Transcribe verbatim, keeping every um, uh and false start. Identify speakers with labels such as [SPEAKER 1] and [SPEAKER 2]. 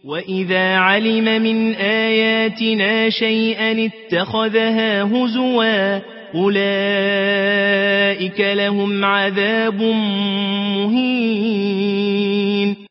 [SPEAKER 1] وإذا علم من آياتنا شيئا اتخذها هزوا أولئك لهم عذاب مهين.